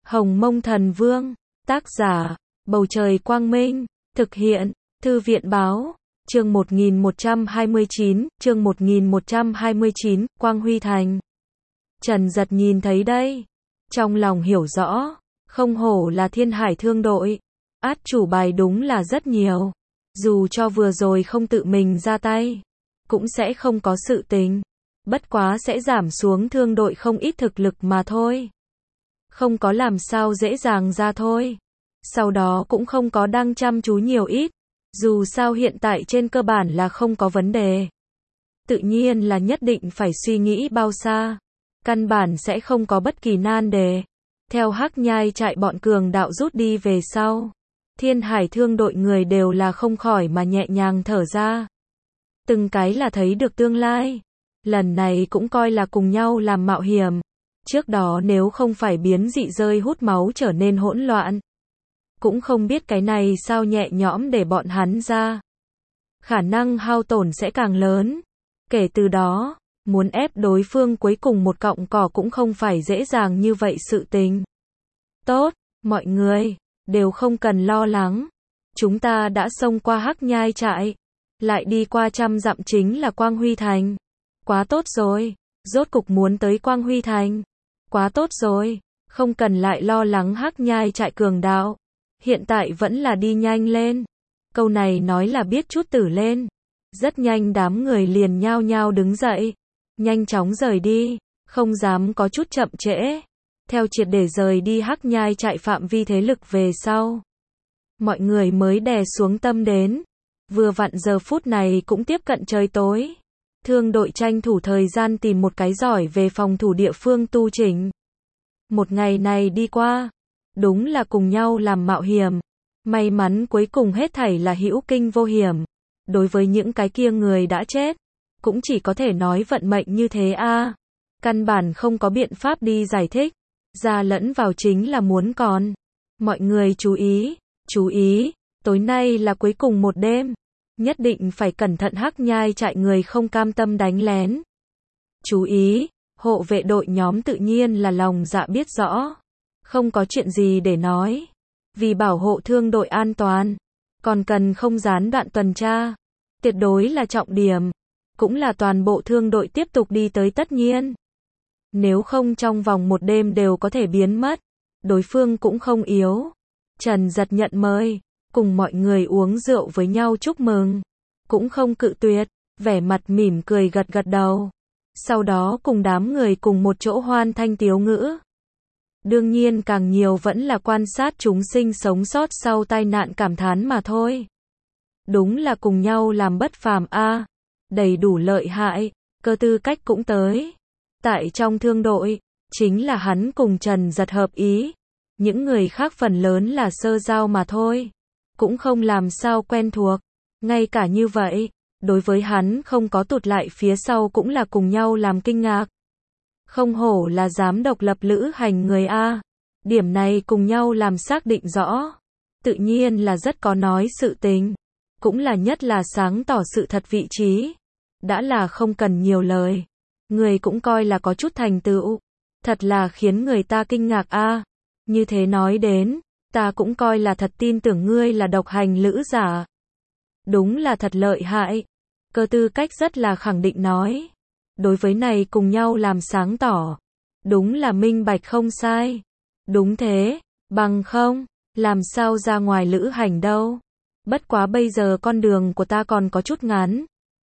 Hồng Mông Thần Vương, tác giả, Bầu Trời Quang Minh, thực hiện, Thư viện Báo, chương 1129, Quang Huy Thành. Trần Dật nhìn thấy đây, trong lòng hiểu rõ, không hổ là Thiên Hải Thương đội, át chủ bài đúng là rất nhiều, dù cho vừa rồi không tự mình ra tay, cũng sẽ không có sự tình, bất quá sẽ giảm xuống thương đội không ít thực lực mà thôi. Không có làm sao dễ dàng ra thôi. Sau đó cũng không có đang chăm chú nhiều ít, dù sao hiện tại trên cơ bản là không có vấn đề. Tự nhiên là nhất định phải suy nghĩ bao xa, căn bản sẽ không có bất kỳ nan đề. Theo Hắc Nhai trại bọn cường đạo rút đi về sau, Thiên Hải Thương đội người đều là không khỏi mà nhẹ nhàng thở ra. Từng cái là thấy được tương lai, lần này cũng coi là cùng nhau làm mạo hiểm. Trước đó nếu không phải biến dị rơi hút máu trở nên hỗn loạn, cũng không biết cái này sao nhẹ nhõm để bọn hắn ra. Khả năng hao tổn sẽ càng lớn. Kể từ đó, muốn ép đối phương cuối cùng một cọng cỏ cũng không phải dễ dàng như vậy sự tình. Tốt, mọi người, đều không cần lo lắng. Chúng ta đã xông qua Hắc Nhai trại, lại đi qua 100 dặm chính là Quang Huy Thành. Quá tốt rồi, rốt cục muốn tới Quang Huy Thành. Quá tốt rồi, không cần lại lo lắng Hắc Nhai trại cường đạo. Hiện tại vẫn là đi nhanh lên. Câu này nói là biết chút tử lên. Rất nhanh đám người liền nhao nhao đứng dậy, nhanh chóng rời đi, không dám có chút chậm trễ. Theo triệt để rời đi Hắc Nhai trại phạm vi thế lực về sau, mọi người mới đè xuống tâm đến. Vừa vặn giờ phút này cũng tiếp cận trời tối. Thương đội tranh thủ thời gian tìm một cái giỏi về phòng thủ địa phương tu chỉnh. Một ngày này đi qua, đúng là cùng nhau làm mạo hiểm. May mắn cuối cùng hết thảy là hữu kinh vô hiểm. Đối với những cái kia người đã chết, cũng chỉ có thể nói vận mệnh như thế a. Căn bản không có biện pháp đi giải thích. Ra lẫn vào chính là muốn còn. Mọi người chú ý, tối nay là cuối cùng một đêm. Nhất định phải cẩn thận Hắc Nhai trại người không cam tâm đánh lén. Chú ý, hộ vệ đội nhóm tự nhiên là lòng dạ biết rõ. Không có chuyện gì để nói. Vì bảo hộ thương đội an toàn, còn cần không gián đoạn tuần tra. Tuyệt đối là trọng điểm. Cũng là toàn bộ thương đội tiếp tục đi tới tất nhiên. Nếu không trong vòng một đêm đều có thể biến mất. Đối phương cũng không yếu. Trần Dật nhận mời, cùng mọi người uống rượu với nhau chúc mừng. Cũng không cự tuyệt, vẻ mặt mỉm cười gật gật đầu. Sau đó cùng đám người cùng một chỗ hoan thanh tiếu ngữ. Đương nhiên càng nhiều vẫn là quan sát chúng sinh sống sót sau tai nạn cảm thán mà thôi. Đúng là cùng nhau làm bất phàm a, đầy đủ lợi hại, Cơ Tư Cách cũng tới. Tại trong thương đội, chính là hắn cùng Trần Dật hợp ý. Những người khác phần lớn là sơ giao mà thôi, cũng không làm sao quen thuộc. Ngay cả như vậy, đối với hắn không có tụt lại phía sau cũng là cùng nhau làm kinh ngạc. Không hổ là dám độc lập lữ hành người a. Điểm này cùng nhau làm xác định rõ. Tự nhiên là rất có nói sự tình. Cũng là nhất là sáng tỏ sự thật vị trí. Đã là không cần nhiều lời. Người cũng coi là có chút thành tựu. Thật là khiến người ta kinh ngạc a. Như thế nói đến, ta cũng coi là thật tin tưởng ngươi là độc hành lữ giả. Đúng là thật lợi hại. Cơ Tư Cách rất là khẳng định nói. Đối với này cùng nhau làm sáng tỏ. Đúng là minh bạch không sai. Đúng thế, bằng không, làm sao ra ngoài lữ hành đâu. Bất quá bây giờ con đường của ta còn có chút ngắn.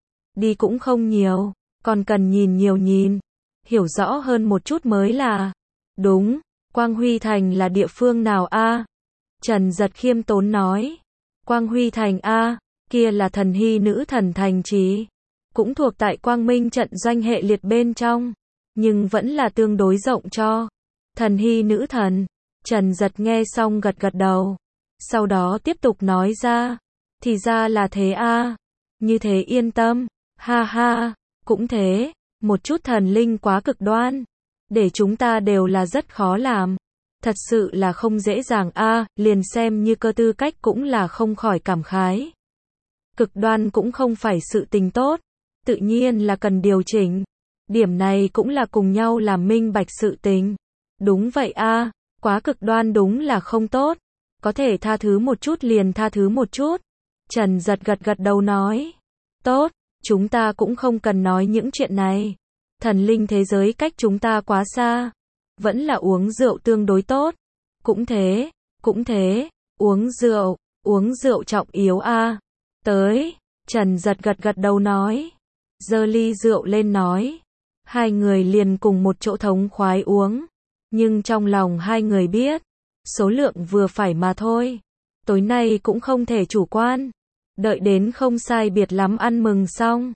Đi cũng không nhiều, còn cần nhìn nhiều nhìn. Hiểu rõ hơn một chút mới là. Đúng, Quang Huy Thành là địa phương nào a? Trần Dật khiêm tốn nói. Quang Huy Thành a, kia là Thần Hy nữ thần thành trì. Cũng thuộc tại Quang Minh trận doanh hệ liệt bên trong, nhưng vẫn là tương đối rộng cho. Thần Hy nữ thần. Trần Dật nghe xong gật gật đầu. Sau đó tiếp tục nói ra. Thì ra là thế a. Như thế yên tâm. Ha ha, cũng thế. Một chút thần linh quá cực đoan. Để chúng ta đều là rất khó làm. Thật sự là không dễ dàng a. Liền xem như Cơ Tư Cách cũng là không khỏi cảm khái. Cực đoan cũng không phải sự tình tốt. Tự nhiên là cần điều chỉnh. Điểm này cũng là cùng nhau làm minh bạch sự tình. Đúng vậy a. Quá cực đoan đúng là không tốt. Có thể tha thứ một chút liền tha thứ một chút. Trần Giật gật gật đầu nói. Tốt, chúng ta cũng không cần nói những chuyện này. Thần linh thế giới cách chúng ta quá xa. Vẫn là uống rượu tương đối tốt. Cũng thế, uống rượu trọng yếu a. Tới, Trần Giật gật gật đầu nói. Giơ ly rượu lên nói. Hai người liền cùng một chỗ thống khoái uống. Nhưng trong lòng hai người biết, số lượng vừa phải mà thôi. Tối nay cũng không thể chủ quan. Đợi đến không sai biệt lắm ăn mừng xong.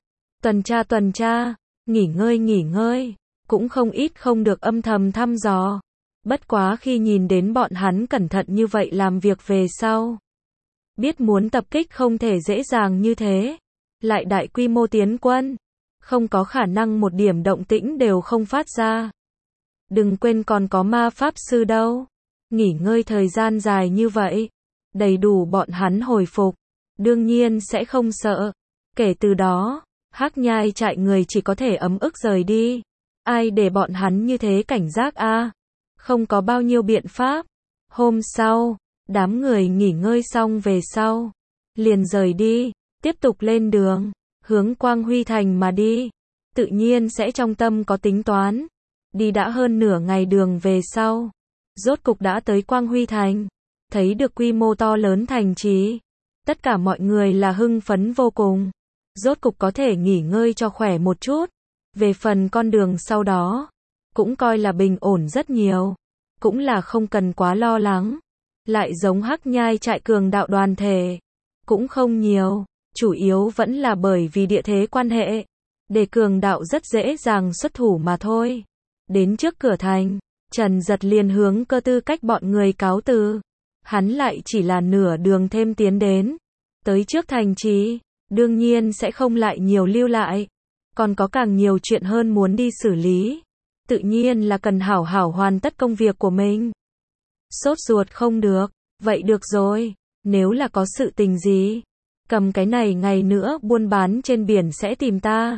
Tuần tra, nghỉ ngơi. Cũng không ít không được âm thầm thăm dò. Bất quá khi nhìn đến bọn hắn cẩn thận như vậy làm việc về sau. Biết muốn tập kích không thể dễ dàng như thế. Lại đại quy mô tiến quân. Không có khả năng một điểm động tĩnh đều không phát ra. Đừng quên còn có ma pháp sư đâu. Nghỉ ngơi thời gian dài như vậy. Đầy đủ bọn hắn hồi phục. Đương nhiên sẽ không sợ. Kể từ đó, Hắc Nhai trại người chỉ có thể ấm ức rời đi. Ai để bọn hắn như thế cảnh giác a? Không có bao nhiêu biện pháp. Hôm sau, đám người nghỉ ngơi xong về sau. Liền rời đi, tiếp tục lên đường. Hướng Quang Huy Thành mà đi. Tự nhiên sẽ trong tâm có tính toán. Đi đã hơn nửa ngày đường về sau. Rốt cục đã tới Quang Huy Thành. Thấy được quy mô to lớn thành trì. Tất cả mọi người là hưng phấn vô cùng. Rốt cục có thể nghỉ ngơi cho khỏe một chút. Về phần con đường sau đó, cũng coi là bình ổn rất nhiều. Cũng là không cần quá lo lắng. Lại giống Hắc Nhai trại cường đạo đoàn thể. Cũng không nhiều. Chủ yếu vẫn là bởi vì địa thế quan hệ. Để cường đạo rất dễ dàng xuất thủ mà thôi. Đến trước cửa thành, Trần Giật liền hướng Cơ Tư Cách bọn người cáo từ. Hắn lại chỉ là nửa đường thêm tiến đến. Tới trước thành trì, đương nhiên sẽ không lại nhiều lưu lại. Còn có càng nhiều chuyện hơn muốn đi xử lý. Tự nhiên là cần hảo hảo hoàn tất công việc của mình. Sốt ruột không được, vậy được rồi. Nếu là có sự tình gì, cầm cái này ngày nữa buôn bán trên biển sẽ tìm ta.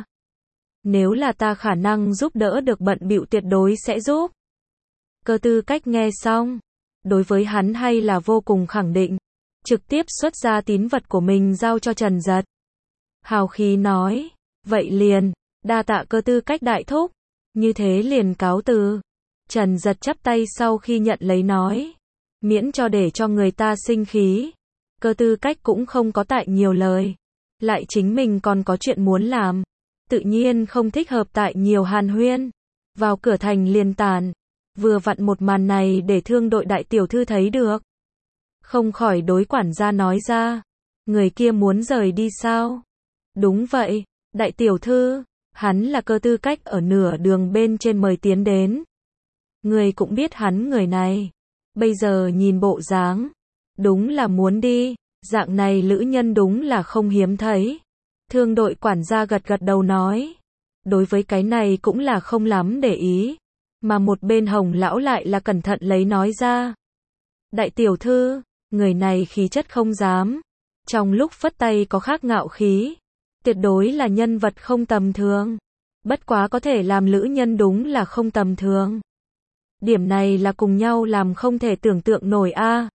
Nếu là ta khả năng giúp đỡ được bận bịu tuyệt đối sẽ giúp. Cơ Tư Cách nghe xong, đối với hắn hay là vô cùng khẳng định. Trực tiếp xuất ra tín vật của mình giao cho Trần Giật. Hào khí nói, vậy liền, đa tạ Cơ Tư Cách đại thúc. Như thế liền cáo từ. Trần Giật chắp tay sau khi nhận lấy nói, miễn cho để cho người ta sinh khí. Cơ Tư Cách cũng không có tại nhiều lời. Lại chính mình còn có chuyện muốn làm. Tự nhiên không thích hợp tại nhiều hàn huyên. Vào cửa thành liền tàn. Vừa vặn một màn này để Thương đội đại tiểu thư thấy được. Không khỏi đối quản gia nói ra. Người kia muốn rời đi sao? Đúng vậy, đại tiểu thư. Hắn là Cơ Tư Cách ở nửa đường bên trên mời tiến đến. Người cũng biết hắn người này. Bây giờ nhìn bộ dáng. Đúng là muốn đi. Dạng này lữ nhân đúng là không hiếm thấy. Thương đội quản gia gật gật đầu nói. Đối với cái này cũng là không lắm để ý. Mà một bên Hồng lão lại là cẩn thận lấy nói ra. Đại tiểu thư, người này khí chất không dám. Trong lúc phất tay có khác ngạo khí. Tuyệt đối là nhân vật không tầm thường. Bất quá có thể làm lữ nhân đúng là không tầm thường. Điểm này là cùng nhau làm không thể tưởng tượng nổi a.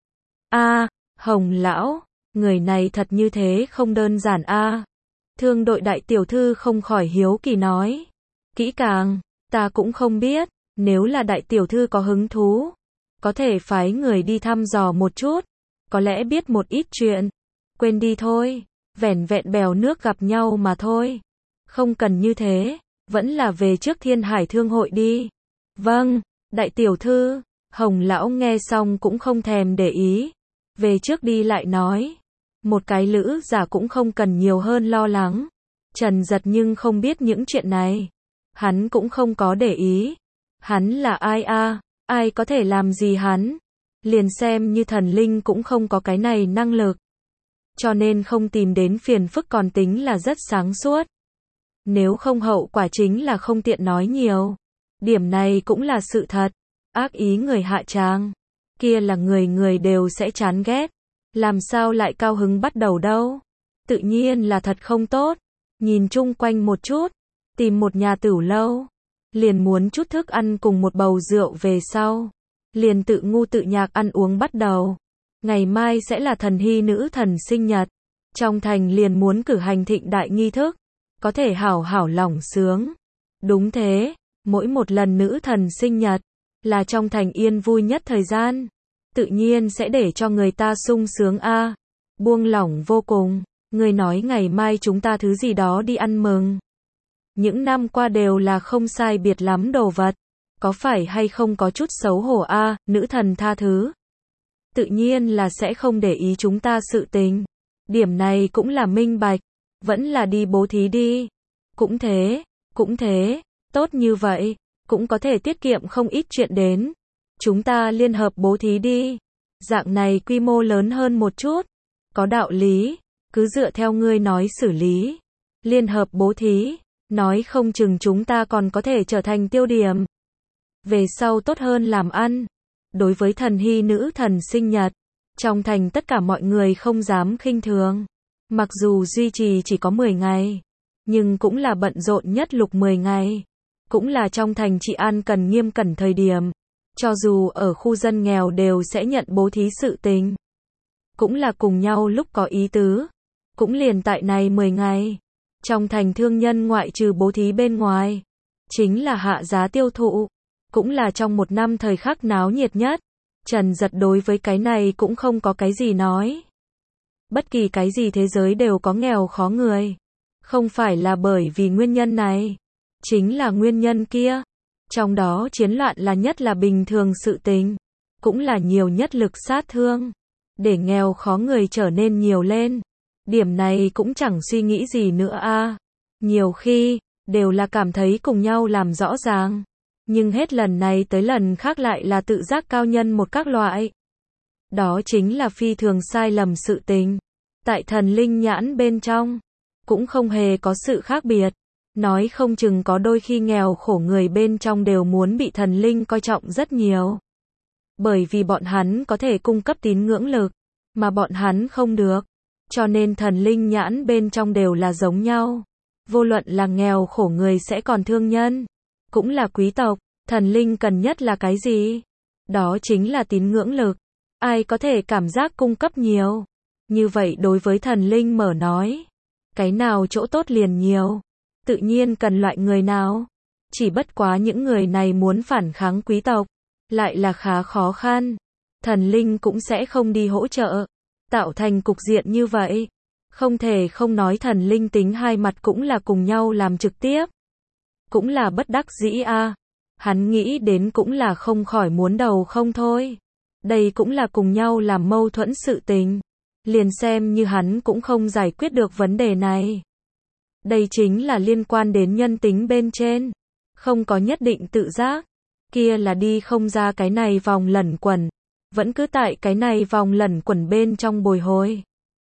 Hồng lão, người này thật như thế không đơn giản a. Thương đội đại tiểu thư không khỏi hiếu kỳ nói. Kỹ càng, ta cũng không biết, nếu là đại tiểu thư có hứng thú, có thể phái người đi thăm dò một chút, có lẽ biết một ít chuyện. Quên đi thôi, vẻn vẹn bèo nước gặp nhau mà thôi. Không cần như thế, vẫn là về trước Thiên Hải Thương hội đi. Vâng, đại tiểu thư. Hồng lão nghe xong cũng không thèm để ý. Về trước đi lại nói. Một cái lữ giả cũng không cần nhiều hơn lo lắng. Trần Giật nhưng không biết những chuyện này. Hắn cũng không có để ý. Hắn là ai a? Ai có thể làm gì hắn? Liền xem như thần linh cũng không có cái này năng lực. Cho nên không tìm đến phiền phức còn tính là rất sáng suốt. Nếu không hậu quả chính là không tiện nói nhiều. Điểm này cũng là sự thật. Ác ý người hạ tràng. Kia là người người đều sẽ chán ghét. Làm sao lại cao hứng bắt đầu đâu. Tự nhiên là thật không tốt. Nhìn chung quanh một chút. Tìm một nhà tửu lâu. Liền muốn chút thức ăn cùng một bầu rượu về sau. liền tự ngu tự nhạc ăn uống bắt đầu. Ngày mai sẽ là thần hy nữ thần sinh nhật. Trong thành liền muốn cử hành thịnh đại nghi thức. Có thể hảo hảo lỏng sướng. Đúng thế, mỗi một lần nữ thần sinh nhật, là trong thành yên vui nhất thời gian. Tự nhiên sẽ để cho người ta sung sướng a, buông lỏng vô cùng. Người nói ngày mai chúng ta thứ gì đó đi ăn mừng. Những năm qua đều là không sai biệt lắm đồ vật. Có phải hay không có chút xấu hổ a, nữ thần tha thứ. Tự nhiên là sẽ không để ý chúng ta sự tình. Điểm này cũng là minh bạch. Vẫn là đi bố thí đi. Cũng thế, tốt như vậy. Cũng có thể tiết kiệm không ít chuyện đến. Chúng ta liên hợp bố thí đi. Dạng này quy mô lớn hơn một chút. Có đạo lý. Cứ dựa theo ngươi nói xử lý. Liên hợp bố thí. Nói không chừng chúng ta còn có thể trở thành tiêu điểm. Về sau tốt hơn làm ăn. Đối với thần hy nữ thần sinh nhật. Trong thành tất cả mọi người không dám khinh thường. Mặc dù duy trì chỉ có 10 ngày. Nhưng cũng là bận rộn nhất lục 10 ngày. Cũng là trong thành trị an cần nghiêm cẩn thời điểm. Cho dù ở khu dân nghèo đều sẽ nhận bố thí sự tình. Cũng là cùng nhau lúc có ý tứ. Cũng liền tại này 10 ngày. Trong thành thương nhân ngoại trừ bố thí bên ngoài. Chính là hạ giá tiêu thụ. Cũng là trong một năm thời khắc náo nhiệt nhất. Trần Giật đối với cái này cũng không có cái gì nói. Bất kỳ cái gì thế giới đều có nghèo khó người. Không phải là bởi vì nguyên nhân này. Chính là nguyên nhân kia. Trong đó chiến loạn là nhất là bình thường sự tình. Cũng là nhiều nhất lực sát thương. Để nghèo khó người trở nên nhiều lên. Điểm này cũng chẳng suy nghĩ gì nữa a. Nhiều khi, đều là cảm thấy cùng nhau làm rõ ràng. Nhưng hết lần này tới lần khác lại là tự giác cao nhân một các loại. Đó chính là phi thường sai lầm sự tình. Tại thần linh nhãn bên trong, cũng không hề có sự khác biệt. Nói không chừng có đôi khi nghèo khổ người bên trong đều muốn bị thần linh coi trọng rất nhiều. Bởi vì bọn hắn có thể cung cấp tín ngưỡng lực, mà bọn hắn không được. Cho nên thần linh nhãn bên trong đều là giống nhau. Vô luận là nghèo khổ người sẽ còn thương nhân, cũng là quý tộc, thần linh cần nhất là cái gì? Đó chính là tín ngưỡng lực. Ai có thể cảm giác cung cấp nhiều? Như vậy đối với thần linh mở nói, cái nào chỗ tốt liền nhiều, tự nhiên cần loại người nào. Chỉ bất quá những người này muốn phản kháng quý tộc, lại là khá khó khăn. Thần linh cũng sẽ không đi hỗ trợ, tạo thành cục diện như vậy. Không thể không nói thần linh tính hai mặt cũng là cùng nhau làm trực tiếp. Cũng là bất đắc dĩ a. Hắn nghĩ đến cũng là không khỏi muốn đầu không thôi. Đây cũng là cùng nhau làm mâu thuẫn sự tình. Liền xem như hắn cũng không giải quyết được vấn đề này. Đây chính là liên quan đến nhân tính bên trên. Không có nhất định tự giác. Kia là đi không ra cái này vòng lẩn quẩn. Vẫn cứ tại cái này vòng lẩn quẩn bên trong bồi hồi.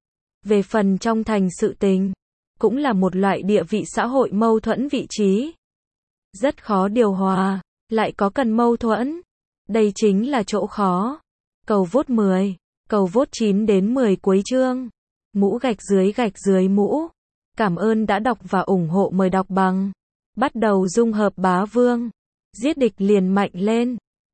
Về phần trong thành sự tình, cũng là một loại địa vị xã hội mâu thuẫn vị trí. Rất khó điều hòa, lại có cần mâu thuẫn. Đây chính là chỗ khó. Cầu vote 10, cầu vote 9 đến 10 cuối chương. Mũ gạch dưới mũ. Cảm ơn đã đọc và ủng hộ, mời đọc bằng. Bắt đầu dung hợp bá vương. Giết địch liền mạnh lên.